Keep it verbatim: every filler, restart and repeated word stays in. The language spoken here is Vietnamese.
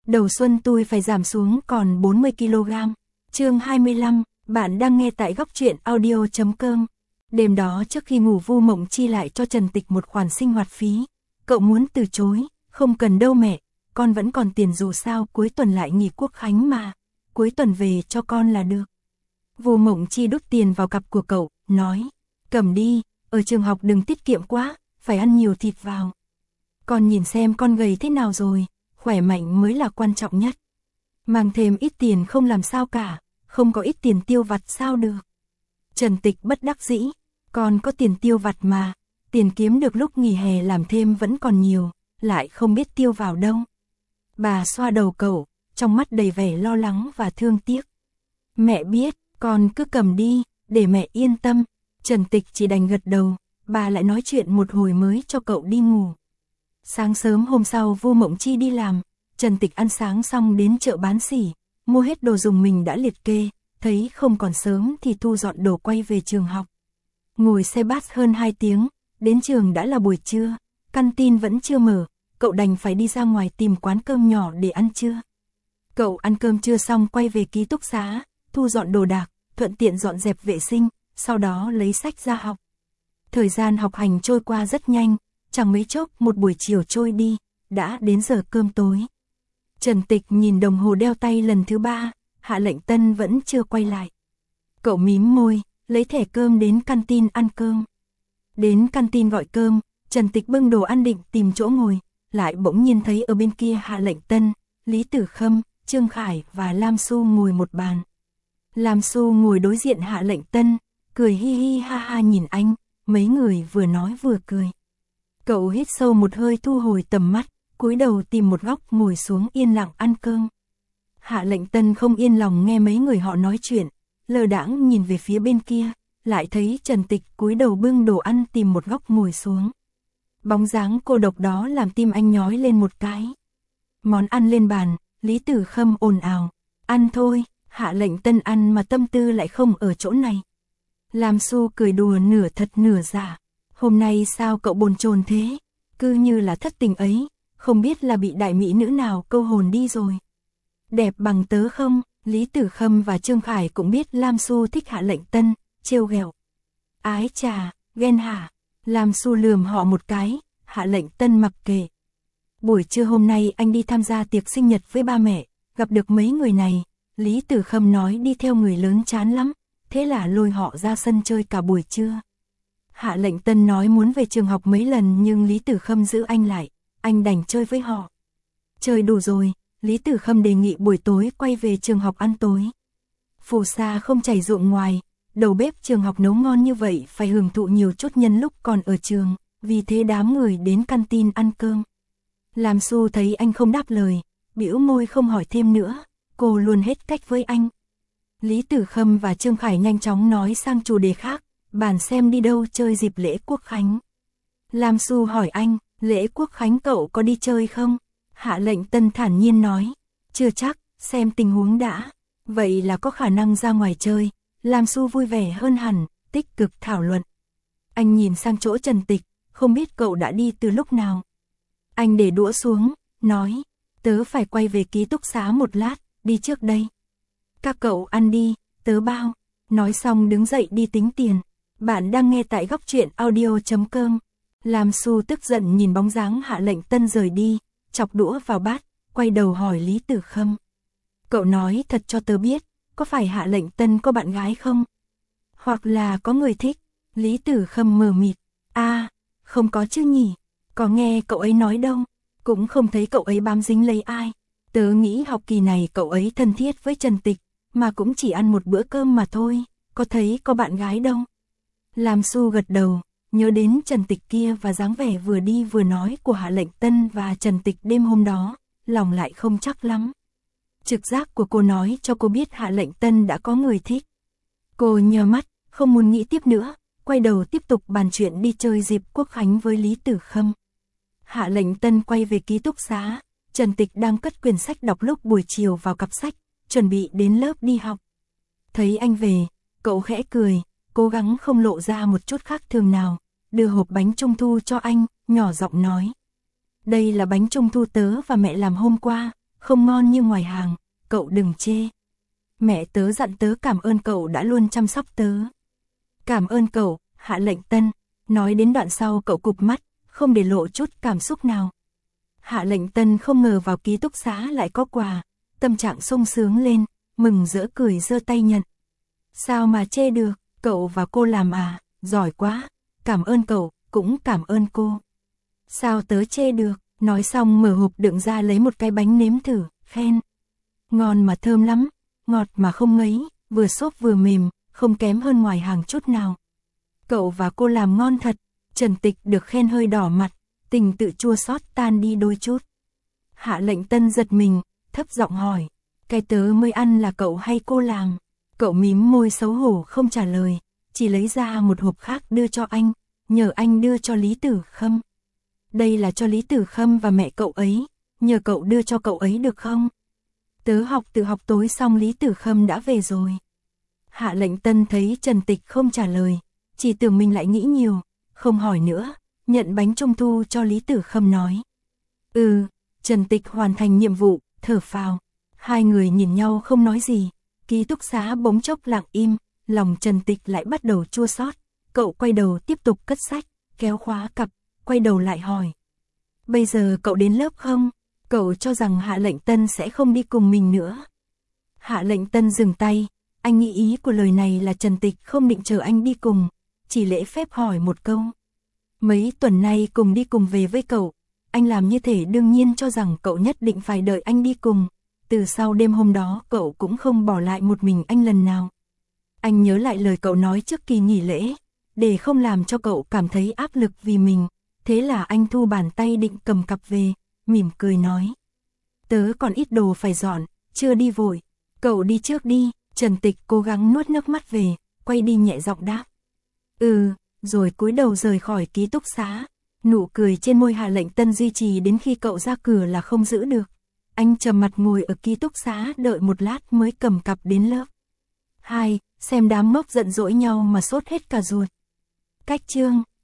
Đầu xuân tôi phải giảm xuống còn bốn mươi ki lô gam. Chương hai mươi lăm, bạn đang nghe tại góc truyện audio chấm com. Đêm đó trước khi ngủ Vu Mộng Chi lại cho Trần Tịch một khoản sinh hoạt phí. Cậu muốn từ chối, không cần đâu mẹ, con vẫn còn tiền dù sao cuối tuần lại nghỉ quốc khánh mà. Cuối tuần về cho con là được. Vu Mộng Chi đút tiền vào cặp của cậu, nói, cầm đi, ở trường học đừng tiết kiệm quá, phải ăn nhiều thịt vào. Con nhìn xem con gầy thế nào rồi, khỏe mạnh mới là quan trọng nhất. Mang thêm ít tiền không làm sao cả, không có ít tiền tiêu vặt sao được. Trần Tịch bất đắc dĩ, con có tiền tiêu vặt mà, tiền kiếm được lúc nghỉ hè làm thêm vẫn còn nhiều, lại không biết tiêu vào đâu. Bà xoa đầu cậu, trong mắt đầy vẻ lo lắng và thương tiếc. Mẹ biết, con cứ cầm đi, để mẹ yên tâm. Trần Tịch chỉ đành gật đầu, bà lại nói chuyện một hồi mới cho cậu đi ngủ. Sáng sớm hôm sau Vu Mộng Chi đi làm, Trần Tịch ăn sáng xong đến chợ bán sỉ, mua hết đồ dùng mình đã liệt kê, thấy không còn sớm thì thu dọn đồ quay về trường học. Ngồi xe bus hơn hai tiếng, đến trường đã là buổi trưa, căn tin vẫn chưa mở, cậu đành phải đi ra ngoài tìm quán cơm nhỏ để ăn trưa. Cậu ăn cơm trưa xong quay về ký túc xá, thu dọn đồ đạc, thuận tiện dọn dẹp vệ sinh, sau đó lấy sách ra học. Thời gian học hành trôi qua rất nhanh, chẳng mấy chốc một buổi chiều trôi đi, đã đến giờ cơm tối. Trần Tịch nhìn đồng hồ đeo tay lần thứ ba, Hạ Lệnh Tân vẫn chưa quay lại. Cậu mím môi, lấy thẻ cơm đến canteen ăn cơm. Đến canteen gọi cơm, Trần Tịch bưng đồ ăn định tìm chỗ ngồi, lại bỗng nhiên thấy ở bên kia Hạ Lệnh Tân, Lý Tử Khâm, Trương Khải và Lam Xu ngồi một bàn. Lam Xu ngồi đối diện Hạ Lệnh Tân, cười hi hi ha ha nhìn anh, mấy người vừa nói vừa cười. Cậu hít sâu một hơi thu hồi tầm mắt, cúi đầu tìm một góc ngồi xuống yên lặng ăn cơm. Hạ Lệnh Tân không yên lòng nghe mấy người họ nói chuyện, lơ đãng nhìn về phía bên kia, lại thấy Trần Tịch cúi đầu bưng đồ ăn tìm một góc ngồi xuống. Bóng dáng cô độc đó làm tim anh nhói lên một cái. Món ăn lên bàn, Lý Tử Khâm ồn ào, ăn thôi. Hạ Lệnh Tân ăn mà tâm tư lại không ở chỗ này. Lam Xu cười đùa nửa thật nửa giả. Hôm nay sao cậu bồn chồn thế? Cứ như là thất tình ấy, không biết là bị đại mỹ nữ nào câu hồn đi rồi. Đẹp bằng tớ không? Lý Tử Khâm và Trương Khải cũng biết Lam Xu thích Hạ Lệnh Tân, trêu ghẹo. Ái chà, ghen hả? Lam Xu lườm họ một cái, Hạ Lệnh Tân mặc kệ. Buổi trưa hôm nay anh đi tham gia tiệc sinh nhật với ba mẹ, gặp được mấy người này. Lý Tử Khâm nói đi theo người lớn chán lắm, thế là lôi họ ra sân chơi cả buổi trưa. Hạ Lệnh Tân nói muốn về trường học mấy lần nhưng Lý Tử Khâm giữ anh lại, anh đành chơi với họ. Chơi đủ rồi, Lý Tử Khâm đề nghị buổi tối quay về trường học ăn tối. Phù sa không chảy ruộng ngoài, đầu bếp trường học nấu ngon như vậy phải hưởng thụ nhiều chút nhân lúc còn ở trường, vì thế đám người đến canteen ăn cơm. Lam Xu thấy anh không đáp lời, bĩu môi không hỏi thêm nữa. Cô luôn hết cách với anh. Lý Tử Khâm và Trương Khải nhanh chóng nói sang chủ đề khác, bàn xem đi đâu chơi dịp lễ Quốc Khánh. Lam Xu hỏi anh, lễ Quốc Khánh cậu có đi chơi không? Hạ Lệnh Tân thản nhiên nói, chưa chắc, xem tình huống đã. Vậy là có khả năng ra ngoài chơi. Lam Xu vui vẻ hơn hẳn, tích cực thảo luận. Anh nhìn sang chỗ Trần Tịch, không biết cậu đã đi từ lúc nào. Anh để đũa xuống, nói, tớ phải quay về ký túc xá một lát. Đi trước đây. Các cậu ăn đi, tớ bao. Nói xong đứng dậy đi tính tiền. Bạn đang nghe tại góc truyện audio chấm com. Lam Xu tức giận nhìn bóng dáng Hạ Lệnh Tân rời đi, chọc đũa vào bát, quay đầu hỏi Lý Tử Khâm. Cậu nói thật cho tớ biết, có phải Hạ Lệnh Tân có bạn gái không? Hoặc là có người thích? Lý Tử Khâm mờ mịt. À, không có chứ nhỉ. Có nghe cậu ấy nói đâu. Cũng không thấy cậu ấy bám dính lấy ai. Tớ nghĩ học kỳ này cậu ấy thân thiết với Trần Tịch, mà cũng chỉ ăn một bữa cơm mà thôi, có thấy có bạn gái đâu. Lam Xu gật đầu, nhớ đến Trần Tịch kia và dáng vẻ vừa đi vừa nói của Hạ Lệnh Tân và Trần Tịch đêm hôm đó, lòng lại không chắc lắm. Trực giác của cô nói cho cô biết Hạ Lệnh Tân đã có người thích. Cô nhờ mắt, không muốn nghĩ tiếp nữa, quay đầu tiếp tục bàn chuyện đi chơi dịp Quốc Khánh với Lý Tử Khâm. Hạ Lệnh Tân quay về ký túc xá. Trần Tịch đang cất quyển sách đọc lúc buổi chiều vào cặp sách, chuẩn bị đến lớp đi học. Thấy anh về, cậu khẽ cười, cố gắng không lộ ra một chút khác thường nào, đưa hộp bánh trung thu cho anh, nhỏ giọng nói. Đây là bánh trung thu tớ và mẹ làm hôm qua, không ngon như ngoài hàng, cậu đừng chê. Mẹ tớ dặn tớ cảm ơn cậu đã luôn chăm sóc tớ. Cảm ơn cậu, Hạ Lệnh Tân. Nói đến đoạn sau cậu cụp mắt, không để lộ chút cảm xúc nào. Hạ Lệnh Tân không ngờ vào ký túc xá lại có quà, tâm trạng sung sướng lên, mừng rỡ cười giơ tay nhận. Sao mà chê được, cậu và cô làm à, giỏi quá, cảm ơn cậu, cũng cảm ơn cô. Sao tớ chê được, nói xong mở hộp đựng ra lấy một cái bánh nếm thử, khen. Ngon mà thơm lắm, ngọt mà không ngấy, vừa xốp vừa mềm, không kém hơn ngoài hàng chút nào. Cậu và cô làm ngon thật, Trần Tịch được khen hơi đỏ mặt, tình tự chua xót tan đi đôi chút. Hạ Lệnh Tân giật mình, thấp giọng hỏi, cái tớ mới ăn là cậu hay cô làm? Cậu mím môi xấu hổ không trả lời, chỉ lấy ra một hộp khác đưa cho anh, nhờ anh đưa cho Lý Tử Khâm. Đây là cho Lý Tử Khâm và mẹ cậu ấy, nhờ cậu đưa cho cậu ấy được không? Tớ học tự học tối xong Lý Tử Khâm đã về rồi. Hạ Lệnh Tân thấy Trần Tịch không trả lời, chỉ tưởng mình lại nghĩ nhiều, không hỏi nữa, nhận bánh trung thu cho Lý Tử Khâm nói. Ừ, Trần Tịch hoàn thành nhiệm vụ, thở phào. Hai người nhìn nhau không nói gì, ký túc xá bỗng chốc lặng im, lòng Trần Tịch lại bắt đầu chua xót. Cậu quay đầu tiếp tục cất sách, kéo khóa cặp, quay đầu lại hỏi. Bây giờ cậu đến lớp không? Cậu cho rằng Hạ Lệnh Tân sẽ không đi cùng mình nữa. Hạ Lệnh Tân dừng tay, anh nghĩ ý của lời này là Trần Tịch không định chờ anh đi cùng, chỉ lễ phép hỏi một câu. Mấy tuần nay cùng đi cùng về với cậu, anh làm như thể đương nhiên cho rằng cậu nhất định phải đợi anh đi cùng. Từ sau đêm hôm đó cậu cũng không bỏ lại một mình anh lần nào. Anh nhớ lại lời cậu nói trước kỳ nghỉ lễ, để không làm cho cậu cảm thấy áp lực vì mình. Thế là anh thu bàn tay định cầm cặp về, mỉm cười nói. Tớ còn ít đồ phải dọn, chưa đi vội. Cậu đi trước đi. Trần Tịch cố gắng nuốt nước mắt về, quay đi nhẹ giọng đáp. Ừ, rồi cúi đầu rời khỏi ký túc xá. Nụ cười trên môi Hạ Lệnh Tân duy trì đến khi cậu ra cửa là không giữ được. Anh trầm mặt ngồi ở ký túc xá đợi một lát mới cầm cặp đến lớp. Hai, xem đám ngốc giận dỗi nhau mà sốt hết cả ruột. Cách chương